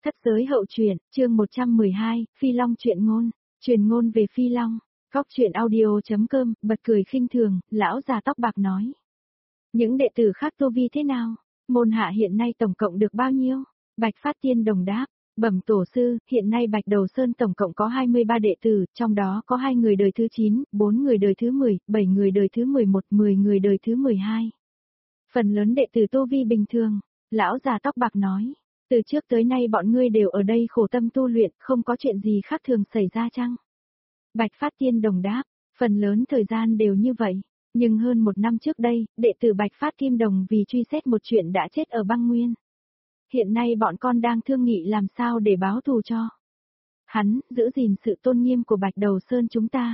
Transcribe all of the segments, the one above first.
Thất giới hậu truyện, chương 112, Phi Long truyện ngôn, truyền ngôn về Phi Long. Góc truyện audio.com, bật cười khinh thường, lão già tóc bạc nói. Những đệ tử khác tu vi thế nào? Môn hạ hiện nay tổng cộng được bao nhiêu? Bạch Phát Tiên Đồng đáp, bẩm tổ sư, hiện nay Bạch Đầu Sơn tổng cộng có 23 đệ tử, trong đó có 2 người đời thứ 9, 4 người đời thứ 10, 7 người đời thứ 11, 10 người đời thứ 12. Phần lớn đệ tử tu vi bình thường, lão già tóc bạc nói. Từ trước tới nay bọn ngươi đều ở đây khổ tâm tu luyện, không có chuyện gì khác thường xảy ra chăng? Bạch Phát Tiên Đồng đáp, phần lớn thời gian đều như vậy, nhưng hơn 1 năm trước đây, đệ tử Bạch Phát Kim Đồng vì truy xét một chuyện đã chết ở băng nguyên. Hiện nay bọn con đang thương nghị làm sao để báo thù cho hắn, giữ gìn sự tôn nghiêm của Bạch Đầu Sơn chúng ta.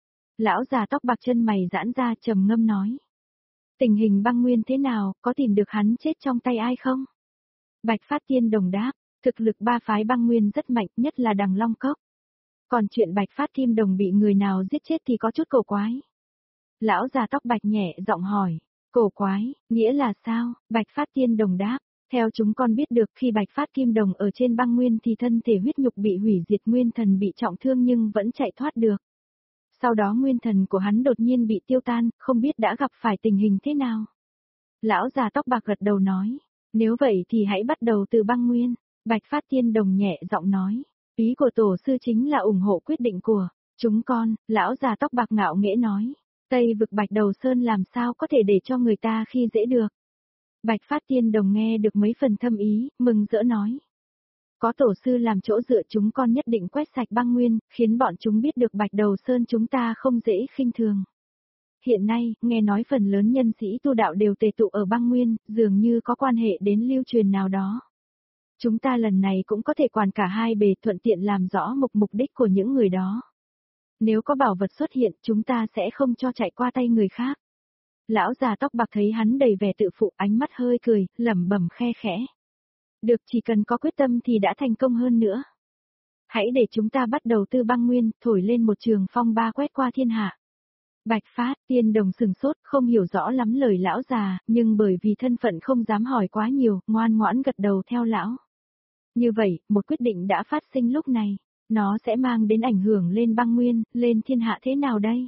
Lão già tóc bạc chân mày giãn ra trầm ngâm nói. Tình hình băng nguyên thế nào, có tìm được hắn chết trong tay ai không? Bạch Phát Tiên Đồng đáp, thực lực 3 phái băng nguyên rất mạnh, nhất là Đằng Long Cốc. Còn chuyện Bạch Phát Kim Đồng bị người nào giết chết thì có chút cổ quái. Lão già tóc bạch nhẹ giọng hỏi, cổ quái, nghĩa là sao? Bạch Phát Tiên Đồng đáp, theo chúng con biết được khi Bạch Phát Kim Đồng ở trên băng nguyên thì thân thể huyết nhục bị hủy diệt, nguyên thần bị trọng thương nhưng vẫn chạy thoát được. Sau đó nguyên thần của hắn đột nhiên bị tiêu tan, không biết đã gặp phải tình hình thế nào. Lão già tóc bạc gật đầu nói. Nếu vậy thì hãy bắt đầu từ băng nguyên, Bạch Phát Tiên Đồng nhẹ giọng nói. Ý của tổ sư chính là ủng hộ quyết định của chúng con, lão già tóc bạc ngạo nghễ nói. Tây vực Bạch Đầu Sơn làm sao có thể để cho người ta khi dễ được. Bạch Phát Tiên Đồng nghe được mấy phần thâm ý, mừng rỡ nói. Có tổ sư làm chỗ dựa chúng con nhất định quét sạch băng nguyên, khiến bọn chúng biết được Bạch Đầu Sơn chúng ta không dễ khinh thường. Hiện nay, nghe nói phần lớn nhân sĩ tu đạo đều tề tụ ở băng nguyên, dường như có quan hệ đến lưu truyền nào đó. Chúng ta lần này cũng có thể quản cả hai bề, thuận tiện làm rõ mục đích của những người đó. Nếu có bảo vật xuất hiện, chúng ta sẽ không cho chạy qua tay người khác. Lão già tóc bạc thấy hắn đầy vẻ tự phụ, ánh mắt hơi cười, lẩm bẩm khe khẽ. Được, chỉ cần có quyết tâm thì đã thành công hơn nữa. Hãy để chúng ta bắt đầu từ băng nguyên, thổi lên một trường phong ba quét qua thiên hạ. Bạch Phát Tiên Đồng sừng sốt, không hiểu rõ lắm lời lão già, nhưng bởi vì thân phận không dám hỏi quá nhiều, ngoan ngoãn gật đầu theo lão. Như vậy, một quyết định đã phát sinh lúc này, nó sẽ mang đến ảnh hưởng lên băng nguyên, lên thiên hạ thế nào đây?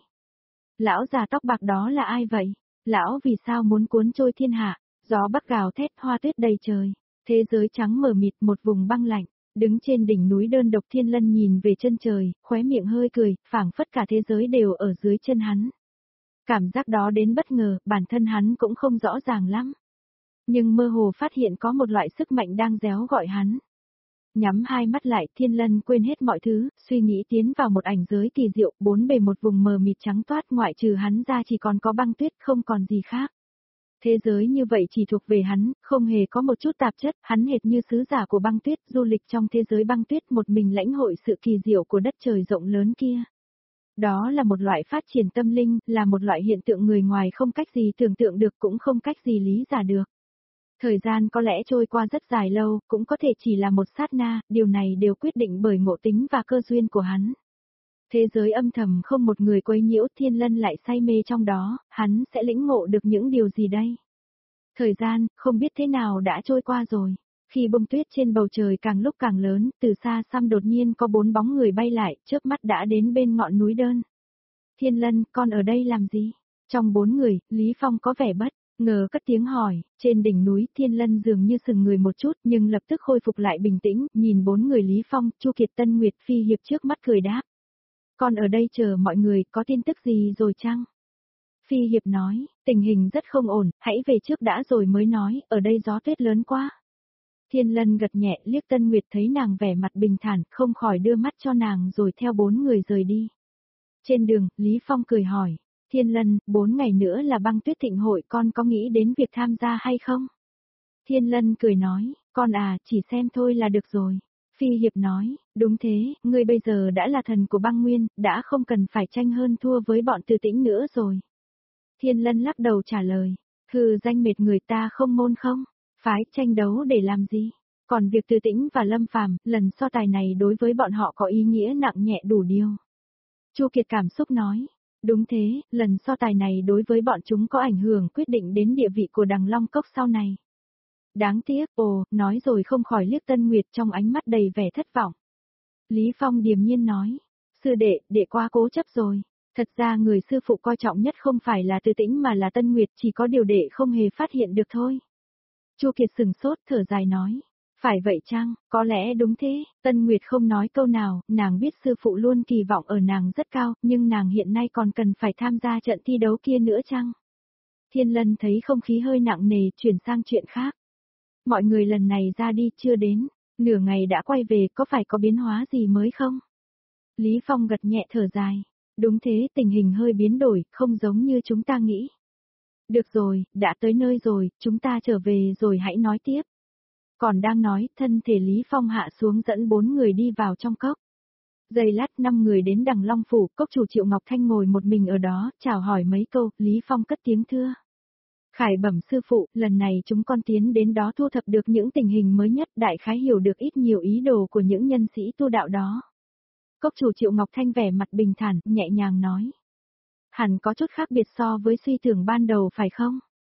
Lão già tóc bạc đó là ai vậy? Lão vì sao muốn cuốn trôi thiên hạ? Gió bắc gào thét, hoa tuyết đầy trời, thế giới trắng mờ mịt, một vùng băng lạnh. Đứng trên đỉnh núi đơn độc Thiên Lân nhìn về chân trời, khóe miệng hơi cười, phảng phất cả thế giới đều ở dưới chân hắn. Cảm giác đó đến bất ngờ, bản thân hắn cũng không rõ ràng lắm. Nhưng mơ hồ phát hiện có một loại sức mạnh đang réo gọi hắn. Nhắm hai mắt lại, Thiên Lân quên hết mọi thứ, suy nghĩ tiến vào một ảnh giới kỳ diệu, bốn bề một vùng mờ mịt trắng toát, ngoại trừ hắn ra chỉ còn có băng tuyết, không còn gì khác. Thế giới như vậy chỉ thuộc về hắn, không hề có một chút tạp chất, hắn hệt như sứ giả của băng tuyết, du lịch trong thế giới băng tuyết, một mình lãnh hội sự kỳ diệu của đất trời rộng lớn kia. Đó là một loại phát triển tâm linh, là một loại hiện tượng người ngoài không cách gì tưởng tượng được, cũng không cách gì lý giải được. Thời gian có lẽ trôi qua rất dài lâu, cũng có thể chỉ là một sát na, điều này đều quyết định bởi ngộ tính và cơ duyên của hắn. Thế giới âm thầm không một người quấy nhiễu, Thiên Lân lại say mê trong đó, hắn sẽ lĩnh ngộ được những điều gì đây? Thời gian, không biết thế nào đã trôi qua rồi. Khi bông tuyết trên bầu trời càng lúc càng lớn, từ xa xăm đột nhiên có 4 bóng người bay lại, chớp mắt đã đến bên ngọn núi đơn. Thiên Lân, con ở đây làm gì? Trong 4 người, Lý Phong có vẻ bất ngờ cất tiếng hỏi, trên đỉnh núi Thiên Lân dường như sừng người một chút nhưng lập tức khôi phục lại bình tĩnh, nhìn 4 người Lý Phong, Chu Kiệt Tân Nguyệt Phi Hiệp trước mắt cười đáp. Con ở đây chờ mọi người, có tin tức gì rồi chăng? Phi Hiệp nói, tình hình rất không ổn, hãy về trước đã rồi mới nói, ở đây gió tuyết lớn quá. Thiên Lân gật nhẹ, liếc Tân Nguyệt thấy nàng vẻ mặt bình thản, không khỏi đưa mắt cho nàng rồi theo 4 người rời đi. Trên đường, Lý Phong cười hỏi, Thiên Lân, 4 ngày nữa là băng tuyết thịnh hội, con có nghĩ đến việc tham gia hay không? Thiên Lân cười nói, con à, chỉ xem thôi là được rồi. Phi Hiệp nói, đúng thế, ngươi bây giờ đã là thần của băng nguyên, đã không cần phải tranh hơn thua với bọn Từ Tĩnh nữa rồi. Thiên Lân lắc đầu trả lời, hừ, danh mệt người ta không môn không, phái tranh đấu để làm gì? Còn việc Từ Tĩnh và Lâm Phàm, lần so tài này đối với bọn họ có ý nghĩa nặng nhẹ đủ điều. Chu Kiệt cảm xúc nói, đúng thế, lần so tài này đối với bọn chúng có ảnh hưởng quyết định đến địa vị của Đằng Long Cốc sau này. Đáng tiếc, nói rồi không khỏi liếc Tân Nguyệt trong ánh mắt đầy vẻ thất vọng. Lý Phong điềm nhiên nói, sư đệ quá cố chấp rồi. Thật ra người sư phụ coi trọng nhất không phải là Từ Tĩnh mà là Tân Nguyệt, chỉ có điều đệ không hề phát hiện được thôi. Chu Kiệt sừng sốt thở dài nói. Phải vậy chăng, có lẽ đúng thế, Tân Nguyệt không nói câu nào, nàng biết sư phụ luôn kỳ vọng ở nàng rất cao, nhưng nàng hiện nay còn cần phải tham gia trận thi đấu kia nữa chăng? Thiên Lân thấy không khí hơi nặng nề, chuyển sang chuyện khác. Mọi người lần này ra đi chưa đến, nửa ngày đã quay về, có phải có biến hóa gì mới không? Lý Phong gật nhẹ thở dài. Đúng thế, tình hình hơi biến đổi, không giống như chúng ta nghĩ. Được rồi, đã tới nơi rồi, chúng ta trở về rồi hãy nói tiếp. Còn đang nói, thân thể Lý Phong hạ xuống dẫn 4 người đi vào trong cốc. Giây lát 5 người đến Đằng Long Phủ, cốc chủ Triệu Ngọc Thanh ngồi một mình ở đó, chào hỏi mấy câu, Lý Phong cất tiếng thưa. Khải bẩm sư phụ, lần này chúng con tiến đến đó thu thập được những tình hình mới nhất, đại khái hiểu được ít nhiều ý đồ của những nhân sĩ tu đạo đó. Cốc chủ Triệu Ngọc Thanh vẻ mặt bình thản, nhẹ nhàng nói. Hẳn có chút khác biệt so với suy tưởng ban đầu phải không?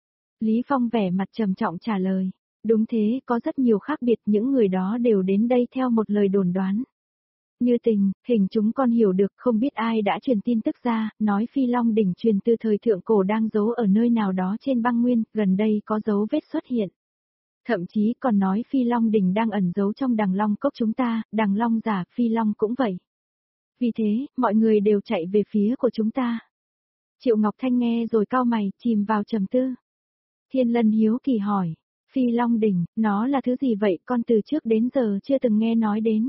Lý Phong vẻ mặt trầm trọng trả lời. Đúng thế, có rất nhiều khác biệt, những người đó đều đến đây theo một lời đồn đoán. Như hình chúng con hiểu được, không biết ai đã truyền tin tức ra, nói Phi Long đỉnh truyền từ thời thượng cổ đang giấu ở nơi nào đó trên băng nguyên, gần đây có dấu vết xuất hiện. Thậm chí còn nói Phi Long đỉnh đang ẩn giấu trong Đằng Long cốc chúng ta, Đằng Long giả, Phi Long cũng vậy. Vì thế, mọi người đều chạy về phía của chúng ta. Triệu Ngọc Thanh nghe rồi cau mày, chìm vào trầm tư. Thiên Lân hiếu kỳ hỏi, Phi Long đỉnh, nó là thứ gì vậy, con từ trước đến giờ chưa từng nghe nói đến.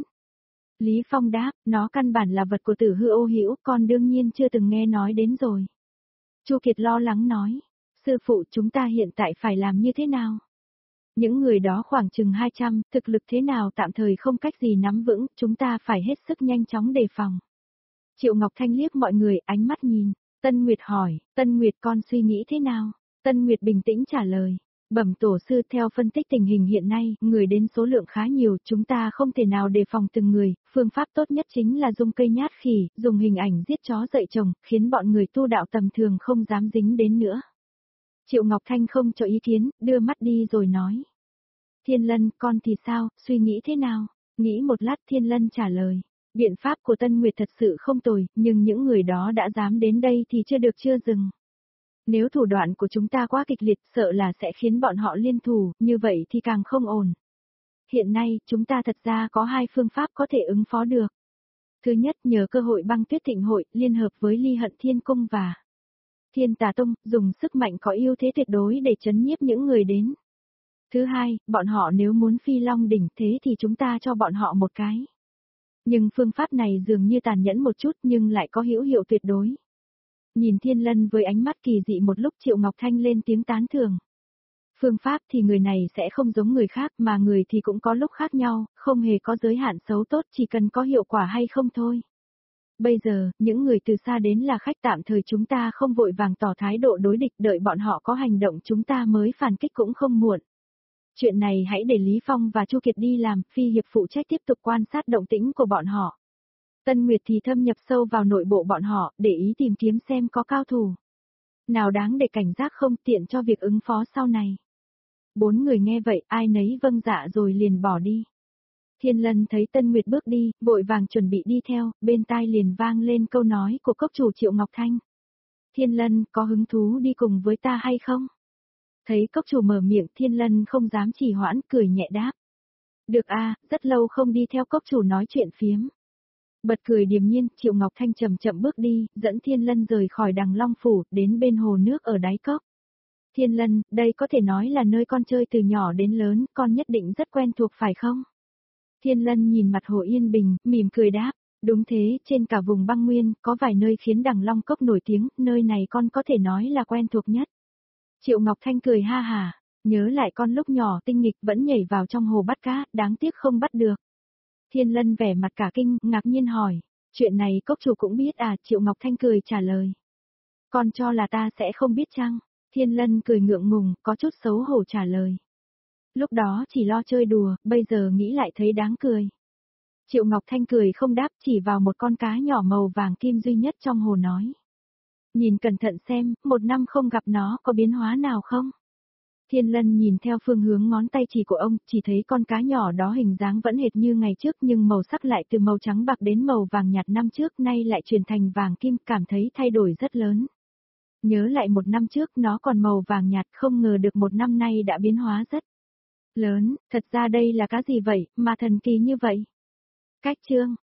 Lý Phong đáp, nó căn bản là vật của Tử Hư Ô Hữu, con đương nhiên chưa từng nghe nói đến rồi. Chu Kiệt lo lắng nói, sư phụ chúng ta hiện tại phải làm như thế nào? Những người đó khoảng chừng 200, thực lực thế nào tạm thời không cách gì nắm vững, chúng ta phải hết sức nhanh chóng đề phòng. Triệu Ngọc Thanh liếc mọi người, ánh mắt nhìn. Tân Nguyệt hỏi, Tân Nguyệt con suy nghĩ thế nào? Tân Nguyệt bình tĩnh trả lời. Bẩm tổ sư, theo phân tích tình hình hiện nay, người đến số lượng khá nhiều, chúng ta không thể nào đề phòng từng người, phương pháp tốt nhất chính là dùng cây nhát khỉ, dùng hình ảnh giết chó dạy chồng, khiến bọn người tu đạo tầm thường không dám dính đến nữa. Triệu Ngọc Thanh không cho ý kiến, đưa mắt đi rồi nói. Thiên Lân, con thì sao, suy nghĩ thế nào? Nghĩ một lát Thiên Lân trả lời. Biện pháp của Tân Nguyệt thật sự không tồi, nhưng những người đó đã dám đến đây thì chưa dừng. Nếu thủ đoạn của chúng ta quá kịch liệt sợ là sẽ khiến bọn họ liên thủ, như vậy thì càng không ổn. Hiện nay, chúng ta thật ra có 2 phương pháp có thể ứng phó được. Thứ nhất, nhờ cơ hội Băng Tuyết Thịnh hội, liên hợp với Ly Hận Thiên Cung và Thiên Tà Tông, dùng sức mạnh có ưu thế tuyệt đối để chấn nhiếp những người đến. Thứ hai, bọn họ nếu muốn Phi Long đỉnh thế thì chúng ta cho bọn họ một cái. Nhưng phương pháp này dường như tàn nhẫn một chút nhưng lại có hữu hiệu tuyệt đối. Nhìn Thiên Lân với ánh mắt kỳ dị một lúc Triệu Ngọc Thanh lên tiếng tán thưởng. Phương pháp thì người này sẽ không giống người khác mà người thì cũng có lúc khác nhau, không hề có giới hạn xấu tốt chỉ cần có hiệu quả hay không thôi. Bây giờ, những người từ xa đến là khách tạm thời chúng ta không vội vàng tỏ thái độ đối địch đợi bọn họ có hành động chúng ta mới phản kích cũng không muộn. Chuyện này hãy để Lý Phong và Chu Kiệt đi làm, Phi Hiệp phụ trách tiếp tục quan sát động tĩnh của bọn họ. Tân Nguyệt thì thâm nhập sâu vào nội bộ bọn họ, để ý tìm kiếm xem có cao thủ nào đáng để cảnh giác không tiện cho việc ứng phó sau này. 4 người nghe vậy, ai nấy vâng dạ rồi liền bỏ đi. Thiên Lân thấy Tân Nguyệt bước đi, vội vàng chuẩn bị đi theo, bên tai liền vang lên câu nói của cốc chủ Triệu Ngọc Thanh. Thiên Lân, có hứng thú đi cùng với ta hay không? Thấy cốc chủ mở miệng, Thiên Lân không dám trì hoãn, cười nhẹ đáp. Được a, rất lâu không đi theo cốc chủ nói chuyện phiếm. Bật cười điềm nhiên, Triệu Ngọc Thanh chậm chậm bước đi, dẫn Thiên Lân rời khỏi Đằng Long Phủ, đến bên hồ nước ở đáy cốc. Thiên Lân, đây có thể nói là nơi con chơi từ nhỏ đến lớn, con nhất định rất quen thuộc phải không? Thiên Lân nhìn mặt hồ yên bình, mỉm cười đáp. Đúng thế, trên cả vùng băng nguyên, có vài nơi khiến Đằng Long Cốc nổi tiếng, nơi này con có thể nói là quen thuộc nhất. Triệu Ngọc Thanh cười ha hà, nhớ lại con lúc nhỏ tinh nghịch vẫn nhảy vào trong hồ bắt cá, đáng tiếc không bắt được. Thiên Lân vẻ mặt cả kinh, ngạc nhiên hỏi, chuyện này cốc chủ cũng biết à? Triệu Ngọc Thanh cười trả lời. Con cho là ta sẽ không biết chăng? Thiên Lân cười ngượng ngùng, có chút xấu hổ trả lời. Lúc đó chỉ lo chơi đùa, bây giờ nghĩ lại thấy đáng cười. Triệu Ngọc Thanh cười không đáp, chỉ vào một con cá nhỏ màu vàng kim duy nhất trong hồ nói. Nhìn cẩn thận xem, 1 năm không gặp nó có biến hóa nào không? Thiên Lân nhìn theo phương hướng ngón tay chỉ của ông, chỉ thấy con cá nhỏ đó hình dáng vẫn hệt như ngày trước nhưng màu sắc lại từ màu trắng bạc đến màu vàng nhạt năm trước nay lại chuyển thành vàng kim, cảm thấy thay đổi rất lớn. Nhớ lại một năm trước nó còn màu vàng nhạt, không ngờ được một năm nay đã biến hóa rất lớn, thật ra đây là cá gì vậy, mà thần kỳ như vậy? Cách chương